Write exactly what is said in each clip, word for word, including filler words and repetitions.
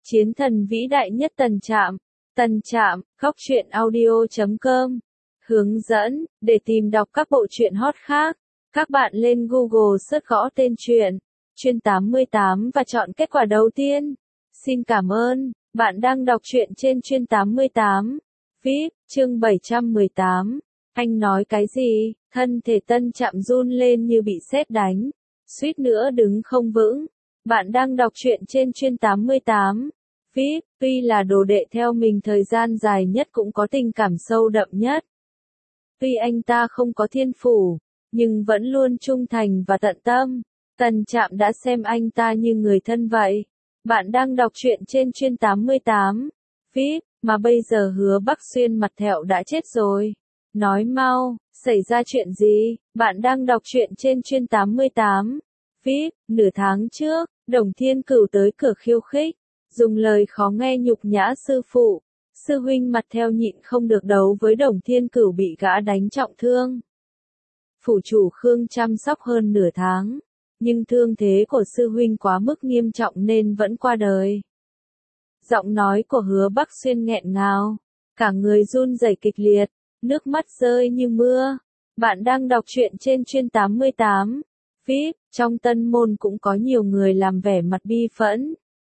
Chiến thần vĩ đại nhất Tần Trạm. Tần Trạm, góc truyện audio chấm com. Hướng dẫn, để tìm đọc các bộ truyện hot khác, các bạn lên Google search gõ tên truyện, Chuyên tám mươi tám và chọn kết quả đầu tiên. Xin cảm ơn, bạn đang đọc truyện trên Chuyên tám mươi tám. vê i pê, chương bảy trăm mười tám. Anh nói cái gì? Thân thể Tân Trạm run lên như bị sét đánh, suýt nữa đứng không vững. Bạn đang đọc truyện trên Chuyên tám mươi tám. vê i pê, tuy là đồ đệ theo mình thời gian dài nhất cũng có tình cảm sâu đậm nhất. Tuy anh ta không có thiên phủ, nhưng vẫn luôn trung thành và tận tâm. Tần Trạm đã xem anh ta như người thân vậy. Bạn đang đọc truyện trên Chuyên tám mươi tám. vê i pê, mà bây giờ Hứa Bắc Xuyên mặt thẹo đã chết rồi. Nói mau, xảy ra chuyện gì? Bạn đang đọc truyện trên Chuyên tám mươi tám. vê i pê, nửa tháng trước, Đồng Thiên Cửu tới cửa khiêu khích, dùng lời khó nghe nhục nhã sư phụ. Sư huynh mặt theo nhịn không được đấu với Đồng Thiên Cửu bị gã đánh trọng thương. Phủ chủ Khương chăm sóc hơn nửa tháng, nhưng thương thế của sư huynh quá mức nghiêm trọng nên vẫn qua đời. Giọng nói của Hứa Bắc Xuyên nghẹn ngào, cả người run rẩy kịch liệt, nước mắt rơi như mưa. Bạn đang đọc truyện trên Chuyên tám mươi tám. vê i pê, trong Tân Môn cũng có nhiều người làm vẻ mặt bi phẫn.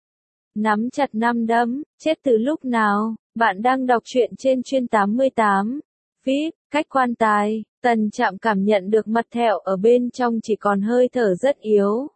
Nắm chặt năm đấm, chết từ lúc nào? Bạn đang đọc truyện trên Chuyên tám mươi tám. vê i pê, cách quan tài, Tần Trạm cảm nhận được mặt thẹo ở bên trong chỉ còn hơi thở rất yếu.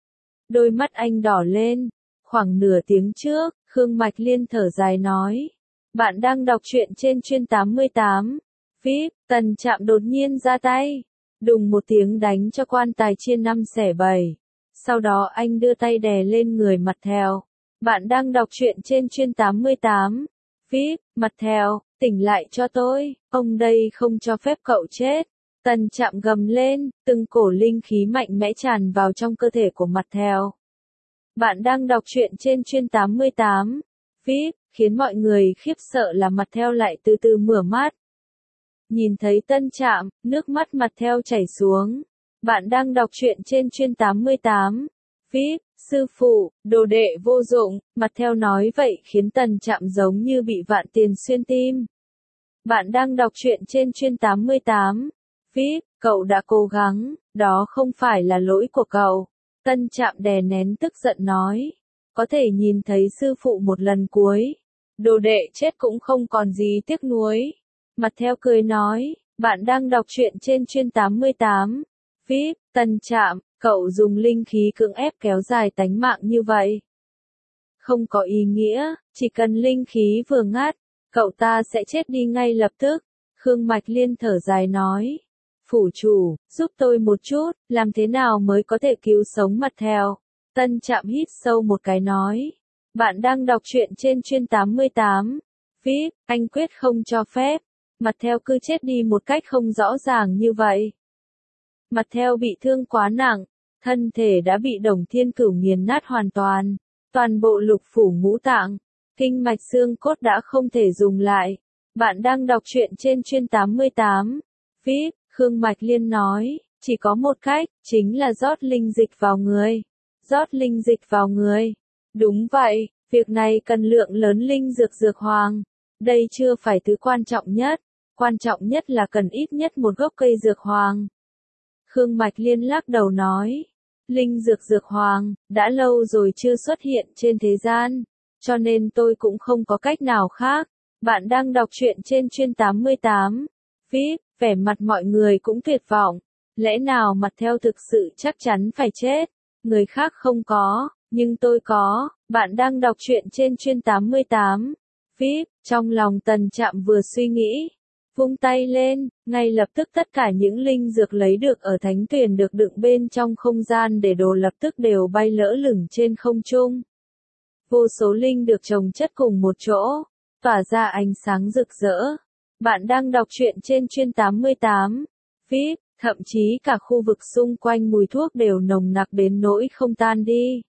Đôi mắt anh đỏ lên. Khoảng nửa tiếng trước, Khương Mạch Liên thở dài nói. Bạn đang đọc truyện trên Chuyên tám mươi tám. vê i pê, Tần Trạm đột nhiên ra tay. Đùng một tiếng đánh cho quan tài chia năm xẻ bảy. Sau đó anh đưa tay đè lên người mặt thẹo. Bạn đang đọc truyện trên Chuyên tám mươi tám. vê i pê, mặt thẹo, tỉnh lại cho tôi, ông đây không cho phép cậu chết. Tần Trạm gầm lên, từng cổ linh khí mạnh mẽ tràn vào trong cơ thể của mặt thẹo. Bạn đang đọc truyện trên Chuyên tám mươi tám. vê i pê, khiến mọi người khiếp sợ là mặt thẹo lại từ từ mở mắt. Nhìn thấy Tân Trạm, nước mắt mặt thẹo chảy xuống. Bạn đang đọc truyện trên Chuyên tám mươi tám. vê i pê, sư phụ, đồ đệ vô dụng, mặt thẹo nói vậy khiến Tần Trạm giống như bị vạn tiền xuyên tim. Bạn đang đọc truyện trên Chuyên tám mươi tám. vê i pê, cậu đã cố gắng, đó không phải là lỗi của cậu. Tân Trạm đè nén tức giận nói. Có thể nhìn thấy sư phụ một lần cuối. Đồ đệ chết cũng không còn gì tiếc nuối. Mặt thẹo cười nói, bạn đang đọc truyện trên Chuyên tám mươi tám. vê i pê, Tần Trạm, cậu dùng linh khí cưỡng ép kéo dài tánh mạng như vậy. Không có ý nghĩa, chỉ cần linh khí vừa ngắt, cậu ta sẽ chết đi ngay lập tức. Khương Mạch Liên thở dài nói. Phủ chủ, giúp tôi một chút, làm thế nào mới có thể cứu sống mặt thẹo? Tân Trạm hít sâu một cái nói. Bạn đang đọc truyện trên Chuyên tám mươi tám. vê i pê, anh quyết không cho phép. Mặt thẹo cứ chết đi một cách không rõ ràng như vậy. Mặt thẹo bị thương quá nặng, thân thể đã bị Đồng Thiên Cửu nghiền nát hoàn toàn. Toàn bộ lục phủ ngũ tạng, kinh mạch xương cốt đã không thể dùng lại. Bạn đang đọc truyện trên Chuyên tám mươi tám. vê i pê, Khương Mạch Liên nói, chỉ có một cách, chính là rót linh dịch vào người. Rót linh dịch vào người. Đúng vậy, việc này cần lượng lớn linh dược dược hoàng. Đây chưa phải thứ quan trọng nhất. Quan trọng nhất là cần ít nhất một gốc cây dược hoàng. Khương Mạch Liên lắc đầu nói. Linh dược dược hoàng, đã lâu rồi chưa xuất hiện trên thế gian. Cho nên tôi cũng không có cách nào khác. Bạn đang đọc truyện trên Chuyên tám mươi tám. vê i pê, vẻ mặt mọi người cũng tuyệt vọng. Lẽ nào mặt thẹo thực sự chắc chắn phải chết? Người khác không có, nhưng tôi có. Bạn đang đọc truyện trên Chuyên tám mươi tám. vê i pê, trong lòng Tần Trạm vừa suy nghĩ. Vung tay lên, ngay lập tức tất cả những linh dược lấy được ở thánh tuyển được đựng bên trong không gian để đồ lập tức đều bay lỡ lửng trên không trung. Vô số linh được chồng chất cùng một chỗ, tỏa ra ánh sáng rực rỡ. Bạn đang đọc truyện trên Chuyên tám mươi tám. vê i pê, thậm chí cả khu vực xung quanh mùi thuốc đều nồng nặc đến nỗi không tan đi.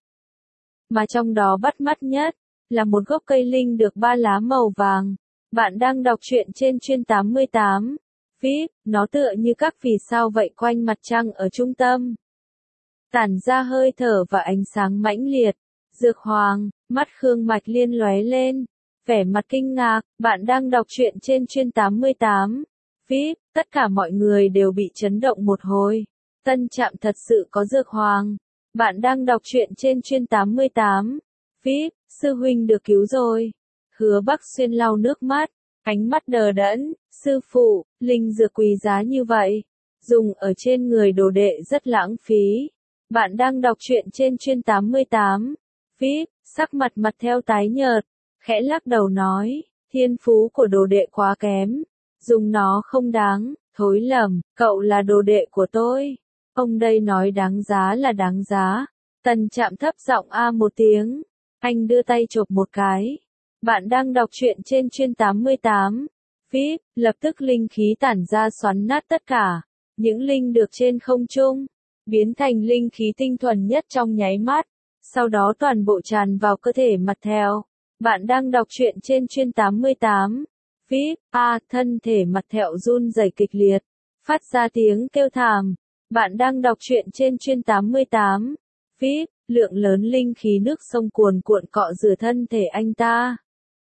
Mà trong đó bắt mắt nhất, là một gốc cây linh được ba lá màu vàng. Bạn đang đọc truyện trên Chuyên tám mươi tám. vê i pê, nó tựa như các vì sao vậy quanh mặt trăng ở trung tâm. Tản ra hơi thở và ánh sáng mãnh liệt. Dược hoàng, Mắt Khương Mạch Liên lóe lên, vẻ mặt kinh ngạc, bạn đang đọc truyện trên chuyên tám mươi tám. vê i pê, tất cả mọi người đều bị chấn động một hồi. Tân Trạm thật sự có dược hoàng. Bạn đang đọc truyện trên chuyên tám mươi tám. vê i pê, sư huynh được cứu rồi. Hứa Bắc Xuyên lau nước mắt, ánh mắt đờ đẫn, sư phụ, linh dược quý giá như vậy, dùng ở trên người đồ đệ rất lãng phí. Bạn đang đọc truyện trên chuyên tám mươi tám. vê i pê, sắc mặt mặt theo tái nhợt, khẽ lắc đầu nói, thiên phú của đồ đệ quá kém, dùng nó không đáng, thối lầm, cậu là đồ đệ của tôi. Ông đây nói đáng giá là đáng giá. Tần Trạm thấp giọng a một tiếng, anh đưa tay chộp một cái. Bạn đang đọc truyện trên chuyên tám mươi tám. vê i pê, lập tức linh khí tản ra xoắn nát tất cả. Những linh được trên không trung, biến thành linh khí tinh thuần nhất trong nháy mắt. Sau đó toàn bộ tràn vào cơ thể mặt theo. Bạn đang đọc truyện trên chuyên tám mươi tám. vê i pê, a, thân thể mặt thẹo run rẩy kịch liệt, phát ra tiếng kêu thảm. Bạn đang đọc truyện trên chuyên tám mươi tám. vê i pê, lượng lớn linh khí nước sông cuồn cuộn cọ rửa thân thể anh ta.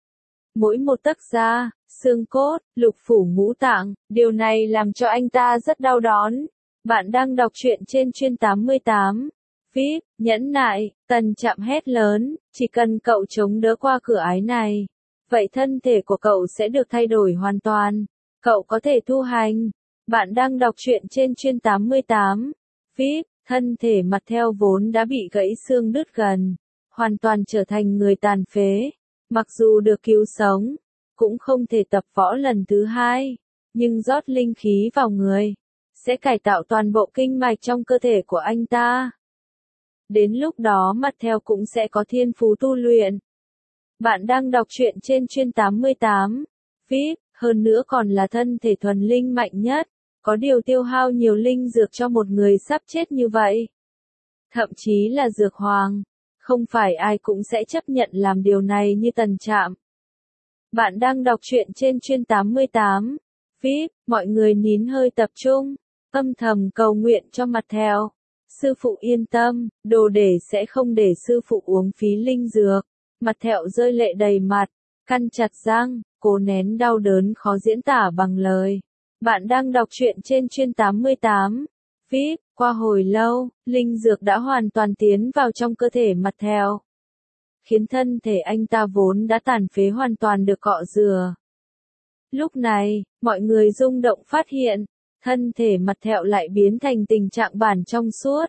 Mỗi một tấc da, xương cốt, lục phủ ngũ tạng, điều này làm cho anh ta rất đau đớn. Bạn đang đọc truyện trên chuyên tám mươi tám. vê i pê, nhẫn nại, Tần Trạm hét lớn, chỉ cần cậu chống đỡ qua cửa ải này, vậy thân thể của cậu sẽ được thay đổi hoàn toàn. Cậu có thể tu hành. Bạn đang đọc truyện trên chuyên tám mươi tám. vê i pê, thân thể mặt theo vốn đã bị gãy xương đứt gần, hoàn toàn trở thành người tàn phế. Mặc dù được cứu sống, cũng không thể tập võ lần thứ hai, nhưng rót linh khí vào người, sẽ cải tạo toàn bộ kinh mạch trong cơ thể của anh ta. Đến lúc đó mặt theo cũng sẽ có thiên phú tu luyện. Bạn đang đọc truyện trên chuyên tám mươi tám. vê i pê, hơn nữa còn là thân thể thuần linh mạnh nhất, có điều tiêu hao nhiều linh dược cho một người sắp chết như vậy. Thậm chí là dược hoàng, không phải ai cũng sẽ chấp nhận làm điều này như Tần Trạm. Bạn đang đọc truyện trên chuyên tám mươi tám. vê i pê, mọi người nín hơi tập trung, âm thầm cầu nguyện cho mặt theo. Sư phụ yên tâm, đồ để sẽ không để sư phụ uống phí linh dược. Mặt thẹo rơi lệ đầy mặt, căn chặt răng, cố nén đau đớn khó diễn tả bằng lời. Bạn đang đọc truyện trên chuyên tám mươi tám. vê i pê, qua hồi lâu, linh dược đã hoàn toàn tiến vào trong cơ thể mặt theo, khiến thân thể anh ta vốn đã tàn phế hoàn toàn được cọ rửa. Lúc này, mọi người rung động phát hiện, thân thể mặt thẹo lại biến thành tình trạng bản trong suốt.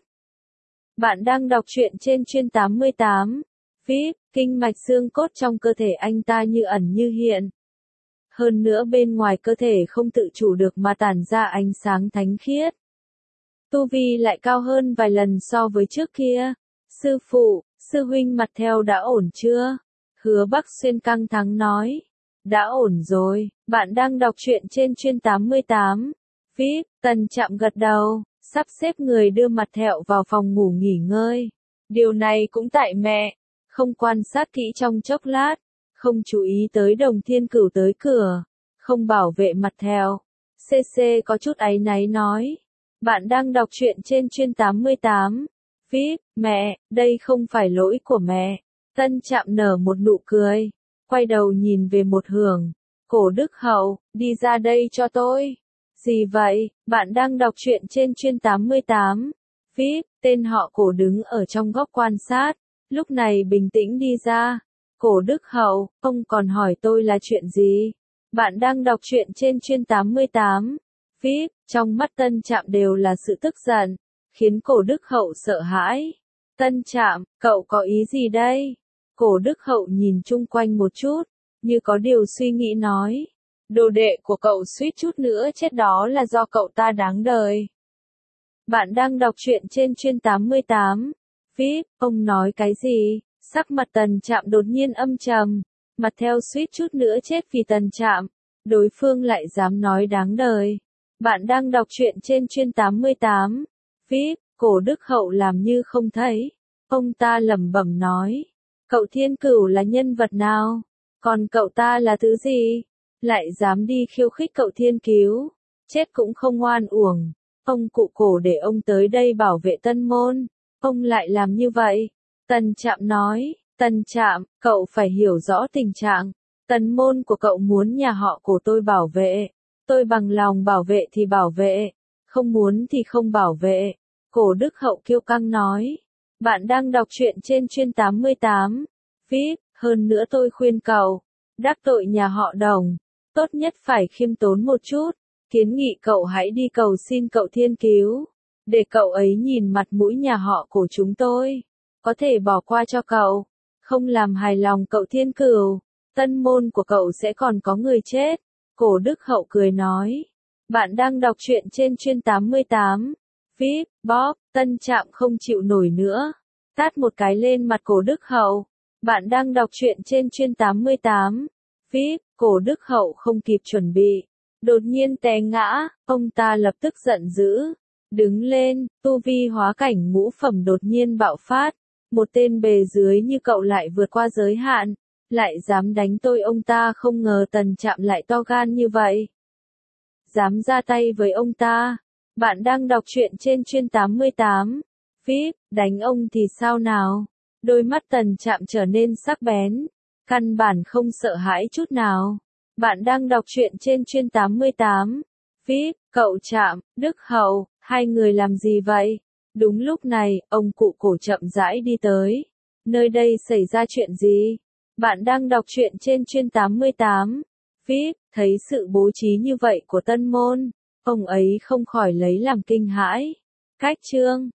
Bạn đang đọc truyện trên chuyên tám mươi tám. vê i pê, kinh mạch xương cốt trong cơ thể anh ta như ẩn như hiện. Hơn nữa bên ngoài cơ thể không tự chủ được mà tản ra ánh sáng thánh khiết. Tu vi lại cao hơn vài lần so với trước kia. Sư phụ, sư huynh mặt theo đã ổn chưa? Hứa Bắc Xuyên căng thẳng nói. Đã ổn rồi, bạn đang đọc truyện trên chuyên tám mươi tám. vê i pê, Tần Trạm gật đầu, sắp xếp người đưa mặt thẹo vào phòng ngủ nghỉ ngơi. Điều này cũng tại mẹ, không quan sát kỹ trong chốc lát, không chú ý tới Đồng Thiên Cửu tới cửa, không bảo vệ mặt thẹo. xê xê có chút áy náy nói. Bạn đang đọc truyện trên chuyên tám mươi tám. vê i pê, mẹ, đây không phải lỗi của mẹ. Tân Trạm nở một nụ cười, quay đầu nhìn về một hướng. Cổ Đức Hậu, đi ra đây cho tôi. Gì vậy? Bạn đang đọc truyện trên chuyên tám mươi tám. vê i pê, tên họ Cổ đứng ở trong góc quan sát, lúc này bình tĩnh đi ra. Cổ Đức Hậu, ông còn hỏi tôi là chuyện gì? Bạn đang đọc truyện trên chuyên tám mươi tám. vê i pê, trong mắt Tân Trạm đều là sự tức giận, khiến Cổ Đức Hậu sợ hãi. Tân Trạm, cậu có ý gì đây? Cổ Đức Hậu nhìn chung quanh một chút, như có điều suy nghĩ nói. Đồ đệ của cậu suýt chút nữa chết đó là do cậu ta đáng đời. Bạn đang đọc truyện trên chuyên tám mươi tám. vê i pê, ông nói cái gì? Sắc mặt Tần Trạm đột nhiên âm trầm, mặt theo suýt chút nữa chết vì Tần Trạm. Đối phương lại dám nói đáng đời. Bạn đang đọc truyện trên chuyên tám mươi tám. vê i pê, Cổ Đức Hậu làm như không thấy. Ông ta lẩm bẩm nói. Cậu Thiên Cửu là nhân vật nào? Còn cậu ta là thứ gì? Lại dám đi khiêu khích cậu Thiên Cứu. Chết cũng không oan uổng. Ông cụ Cổ để ông tới đây bảo vệ Tân Môn. Ông lại làm như vậy. Tần Trạm nói. Tân Trạm, cậu phải hiểu rõ tình trạng. Tần môn của cậu muốn nhà họ của tôi bảo vệ. Tôi bằng lòng bảo vệ thì bảo vệ. Không muốn thì không bảo vệ. Cổ Đức Hậu kiêu căng nói. Bạn đang đọc truyện trên chuyên tám mươi tám. vê i pê, hơn nữa tôi khuyên cậu. Đắc tội nhà họ Đồng. Tốt nhất phải khiêm tốn một chút. Kiến nghị cậu hãy đi cầu xin cậu Thiên Cứu. Để cậu ấy nhìn mặt mũi nhà họ của chúng tôi. Có thể bỏ qua cho cậu. Không làm hài lòng cậu Thiên Cửu. Tân môn của cậu sẽ còn có người chết. Cổ Đức Hậu cười nói. Bạn đang đọc truyện trên chuyên tám mươi tám. vê i pê, Bob, Tân Trạm không chịu nổi nữa. Tát một cái lên mặt Cổ Đức Hậu. Bạn đang đọc truyện trên chuyên tám mươi tám. vê i pê, Cổ Đức Hậu không kịp chuẩn bị. Đột nhiên té ngã, ông ta lập tức giận dữ. Đứng lên, tu vi hóa cảnh ngũ phẩm đột nhiên bạo phát. Một tên bề dưới như cậu lại vượt qua giới hạn. Lại dám đánh tôi, ông ta không ngờ Tần Trạm lại to gan như vậy. Dám ra tay với ông ta. Bạn đang đọc truyện trên chuyên tám mươi tám. vê i pê, đánh ông thì sao nào? Đôi mắt Tần Trạm trở nên sắc bén. Căn bản không sợ hãi chút nào. Bạn đang đọc truyện trên chuyên tám mươi tám. vê i pê, cậu Trạm, Đức Hậu, hai người làm gì vậy? Đúng lúc này, ông cụ Cổ chậm rãi đi tới. Nơi đây xảy ra chuyện gì? Bạn đang đọc truyện trên chuyên tám mươi tám. vê i pê, thấy sự bố trí như vậy của Tân Môn, ông ấy không khỏi lấy làm kinh hãi. Cách chương